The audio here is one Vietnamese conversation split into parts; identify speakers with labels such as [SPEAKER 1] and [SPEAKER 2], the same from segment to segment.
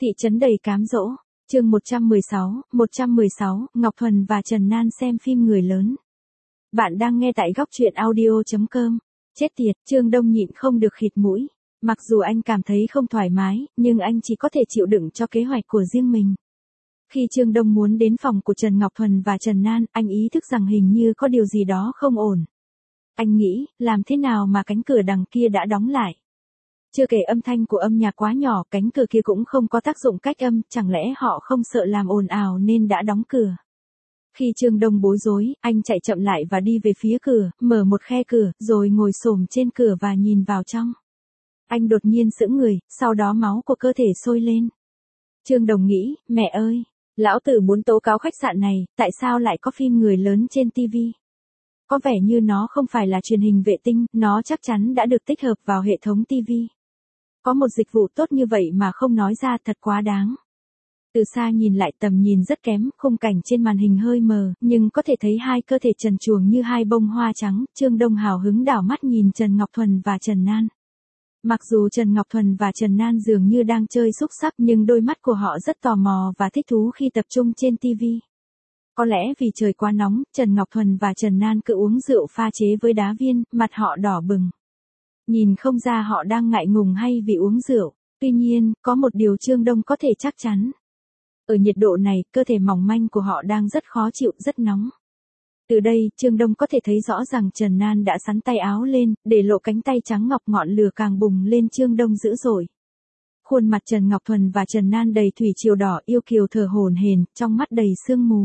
[SPEAKER 1] Thị trấn đầy cám dỗ, chương 116, Ngọc Thuần và Trần Nan xem phim người lớn. Bạn đang nghe tại góc truyện audio.com. Chết tiệt, Trương Đông nhịn không được khịt mũi. Mặc dù anh cảm thấy không thoải mái, nhưng anh chỉ có thể chịu đựng cho kế hoạch của riêng mình. Khi Trương Đông muốn đến phòng của Trần Ngọc Thuần và Trần Nan, anh ý thức rằng hình như có điều gì đó không ổn. Anh nghĩ, làm thế nào mà cánh cửa đằng kia đã đóng lại. Chưa kể âm thanh của âm nhạc quá nhỏ, cánh cửa kia cũng không có tác dụng cách âm, chẳng lẽ họ không sợ làm ồn ào nên đã đóng cửa. Khi Trương Đông bối rối, anh chạy chậm lại và đi về phía cửa, mở một khe cửa, rồi ngồi xổm trên cửa và nhìn vào trong. Anh đột nhiên sững người, sau đó máu của cơ thể sôi lên. Trương Đông nghĩ, mẹ ơi, lão tử muốn tố cáo khách sạn này, tại sao lại có phim người lớn trên TV? Có vẻ như nó không phải là truyền hình vệ tinh, nó chắc chắn đã được tích hợp vào hệ thống TV. Có một dịch vụ tốt như vậy mà không nói ra, thật quá đáng. Từ xa nhìn lại tầm nhìn rất kém, khung cảnh trên màn hình hơi mờ, nhưng có thể thấy hai cơ thể trần truồng như hai bông hoa trắng. Trương Đông hào hứng đảo mắt nhìn Trần Ngọc Thuần và Trần Nan. Mặc dù Trần Ngọc Thuần và Trần Nan dường như đang chơi xúc xắc, nhưng đôi mắt của họ rất tò mò và thích thú khi tập trung trên TV. Có lẽ vì trời quá nóng, Trần Ngọc Thuần và Trần Nan cứ uống rượu pha chế với đá viên, mặt họ đỏ bừng. Nhìn không ra họ đang ngại ngùng hay vì uống rượu. Tuy nhiên, có một điều Trương Đông có thể chắc chắn. Ở nhiệt độ này, cơ thể mỏng manh của họ đang rất khó chịu, rất nóng. Từ đây, Trương Đông có thể thấy rõ rằng Trần Nan đã xắn tay áo lên, để lộ cánh tay trắng ngọc, ngọn lửa càng bùng lên. Trương Đông dữ dội. Khuôn mặt Trần Ngọc Thuần và Trần Nan đầy thủy triều đỏ yêu kiều thở hổn hển, trong mắt đầy sương mù.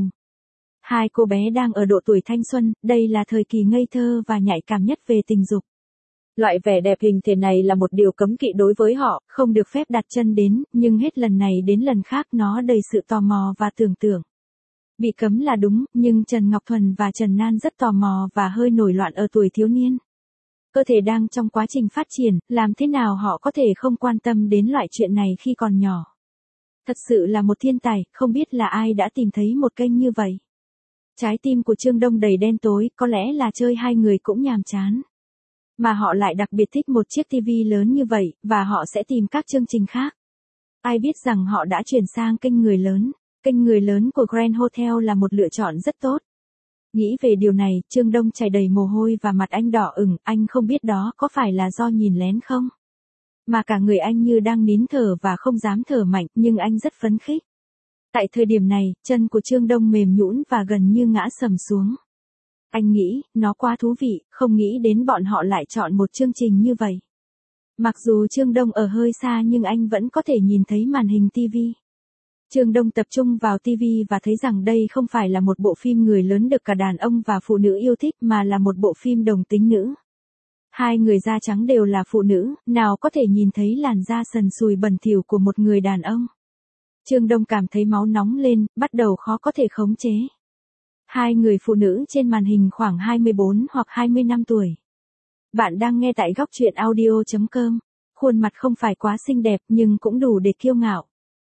[SPEAKER 1] Hai cô bé đang ở độ tuổi thanh xuân, đây là thời kỳ ngây thơ và nhạy cảm nhất về tình dục. Loại vẻ đẹp hình thể này là một điều cấm kỵ đối với họ, không được phép đặt chân đến, nhưng hết lần này đến lần khác nó đầy sự tò mò và tưởng tượng. Bị cấm là đúng, nhưng Trần Ngọc Thuần và Trần Nan rất tò mò và hơi nổi loạn ở tuổi thiếu niên. Cơ thể đang trong quá trình phát triển, làm thế nào họ có thể không quan tâm đến loại chuyện này khi còn nhỏ. Thật sự là một thiên tài, không biết là ai đã tìm thấy một kênh như vậy. Trái tim của Trương Đông đầy đen tối, có lẽ là chơi hai người cũng nhàm chán. Mà họ lại đặc biệt thích một chiếc TV lớn như vậy, và họ sẽ tìm các chương trình khác. Ai biết rằng họ đã chuyển sang kênh người lớn. Kênh người lớn của Grand Hotel là một lựa chọn rất tốt. Nghĩ về điều này, Trương Đông chảy đầy mồ hôi và mặt anh đỏ ửng, anh không biết đó có phải là do nhìn lén không? Mà cả người anh như đang nín thở và không dám thở mạnh, nhưng anh rất phấn khích. Tại thời điểm này, chân của Trương Đông mềm nhũn và gần như ngã sầm xuống. Anh nghĩ, nó quá thú vị, không nghĩ đến bọn họ lại chọn một chương trình như vậy. Mặc dù Trương Đông ở hơi xa nhưng anh vẫn có thể nhìn thấy màn hình TV. Trương Đông tập trung vào TV và thấy rằng đây không phải là một bộ phim người lớn được cả đàn ông và phụ nữ yêu thích mà là một bộ phim đồng tính nữ. Hai người da trắng đều là phụ nữ, nào có thể nhìn thấy làn da sần sùi bẩn thỉu của một người đàn ông. Trương Đông cảm thấy máu nóng lên, bắt đầu khó có thể khống chế. Hai người phụ nữ trên màn hình khoảng 24 hoặc 25 tuổi. Bạn đang nghe tại góc truyện audio.com. Khuôn mặt không phải quá xinh đẹp nhưng cũng đủ để kiêu ngạo.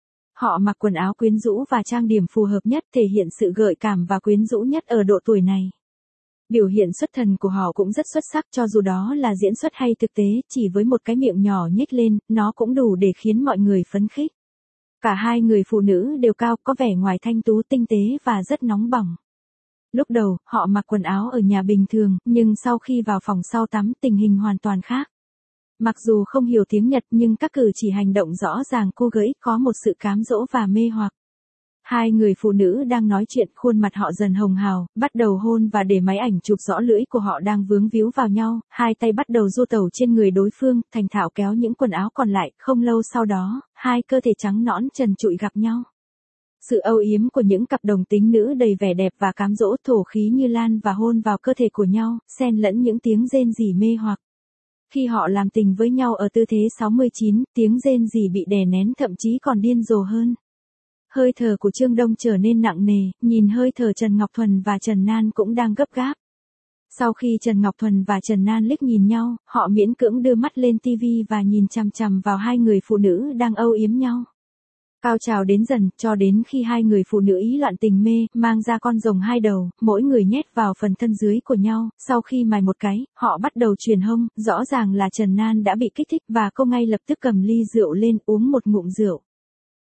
[SPEAKER 1] Họ mặc quần áo quyến rũ và trang điểm phù hợp nhất, thể hiện sự gợi cảm và quyến rũ nhất ở độ tuổi này. Biểu hiện xuất thần của họ cũng rất xuất sắc, cho dù đó là diễn xuất hay thực tế, chỉ với một cái miệng nhỏ nhếch lên, nó cũng đủ để khiến mọi người phấn khích. Cả hai người phụ nữ đều cao, có vẻ ngoài thanh tú, tinh tế và rất nóng bỏng. Lúc đầu, họ mặc quần áo ở nhà bình thường, nhưng sau khi vào phòng sau tắm, tình hình hoàn toàn khác. Mặc dù không hiểu tiếng Nhật nhưng các cử chỉ hành động rõ ràng cô gái có một sự cám dỗ và mê hoặc. Hai người phụ nữ đang nói chuyện, khuôn mặt họ dần hồng hào, bắt đầu hôn và để máy ảnh chụp rõ lưỡi của họ đang vướng víu vào nhau, hai tay bắt đầu du tẩu trên người đối phương, thành thạo kéo những quần áo còn lại. Không lâu sau đó, hai cơ thể trắng nõn trần trụi gặp nhau. Sự âu yếm của những cặp đồng tính nữ đầy vẻ đẹp và cám dỗ, thổ khí như lan và hôn vào cơ thể của nhau, xen lẫn những tiếng rên rỉ mê hoặc. Khi họ làm tình với nhau ở tư thế 69, tiếng rên rỉ bị đè nén, thậm chí còn điên rồ hơn. Hơi thở của Trương Đông trở nên nặng nề, nhìn hơi thở Trần Ngọc Thuần và Trần Nan cũng đang gấp gáp. Sau khi Trần Ngọc Thuần và Trần Nan liếc nhìn nhau, họ miễn cưỡng đưa mắt lên TV và nhìn chằm chằm vào hai người phụ nữ đang âu yếm nhau. Cao trào đến dần, cho đến khi hai người phụ nữ ý loạn tình mê, mang ra con rồng hai đầu, mỗi người nhét vào phần thân dưới của nhau. Sau khi mài một cái, họ bắt đầu truyền hông, rõ ràng là Trần Nan đã bị kích thích và cô ngay lập tức cầm ly rượu lên uống một ngụm rượu.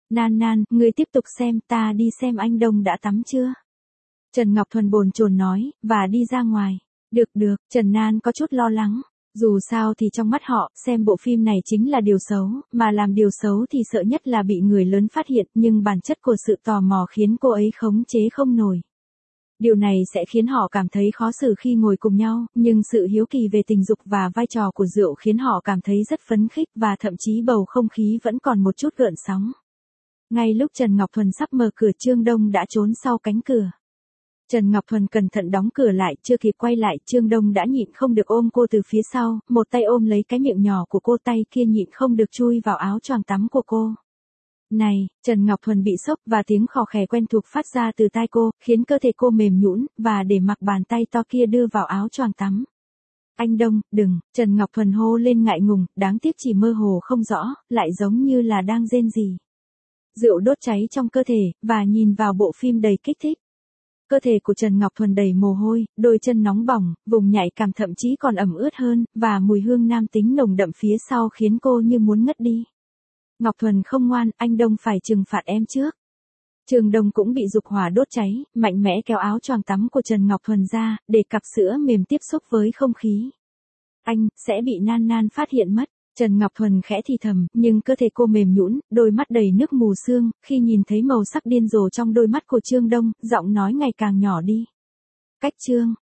[SPEAKER 1] Nan Nan, ngươi tiếp tục xem, ta đi xem anh Đông đã tắm chưa? Trần Ngọc Thuần bồn chồn nói, và đi ra ngoài. Được được, Trần Nan có chút lo lắng. Dù sao thì trong mắt họ, xem bộ phim này chính là điều xấu, mà làm điều xấu thì sợ nhất là bị người lớn phát hiện, nhưng bản chất của sự tò mò khiến cô ấy khống chế không nổi. Điều này sẽ khiến họ cảm thấy khó xử khi ngồi cùng nhau, nhưng sự hiếu kỳ về tình dục và vai trò của rượu khiến họ cảm thấy rất phấn khích và thậm chí bầu không khí vẫn còn một chút gợn sóng. Ngay lúc Trần Ngọc Thuần sắp mở cửa, Trương Đông đã trốn sau cánh cửa. Trần Ngọc Thuần cẩn thận đóng cửa lại, chưa kịp quay lại, Trương Đông đã nhịn không được ôm cô từ phía sau, một tay ôm lấy cái miệng nhỏ của cô, tay kia nhịn không được chui vào áo choàng tắm của cô. Này, Trần Ngọc Thuần bị sốc và tiếng khò khè quen thuộc phát ra từ tai cô, khiến cơ thể cô mềm nhũn và để mặc bàn tay to kia đưa vào áo choàng tắm. Anh Đông, đừng, Trần Ngọc Thuần hô lên ngại ngùng, đáng tiếc chỉ mơ hồ không rõ, lại giống như là đang rên rỉ. Rượu đốt cháy trong cơ thể, và nhìn vào bộ phim đầy kích thích. Cơ thể của Trần Ngọc Thuần đầy mồ hôi, đôi chân nóng bỏng, vùng nhạy cảm thậm chí còn ẩm ướt hơn, và mùi hương nam tính nồng đậm phía sau khiến cô như muốn ngất đi. Ngọc Thuần không ngoan, anh Đông phải trừng phạt em trước. Trương Đông cũng bị dục hỏa đốt cháy, mạnh mẽ kéo áo choàng tắm của Trần Ngọc Thuần ra, để cặp sữa mềm tiếp xúc với không khí. Anh, sẽ bị Nan Nan phát hiện mất. Trần Ngọc Thuần khẽ thì thầm, nhưng cơ thể cô mềm nhũn, đôi mắt đầy nước mù sương, khi nhìn thấy màu sắc điên rồ trong đôi mắt của Trương Đông, giọng nói ngày càng nhỏ đi. Cách Trương,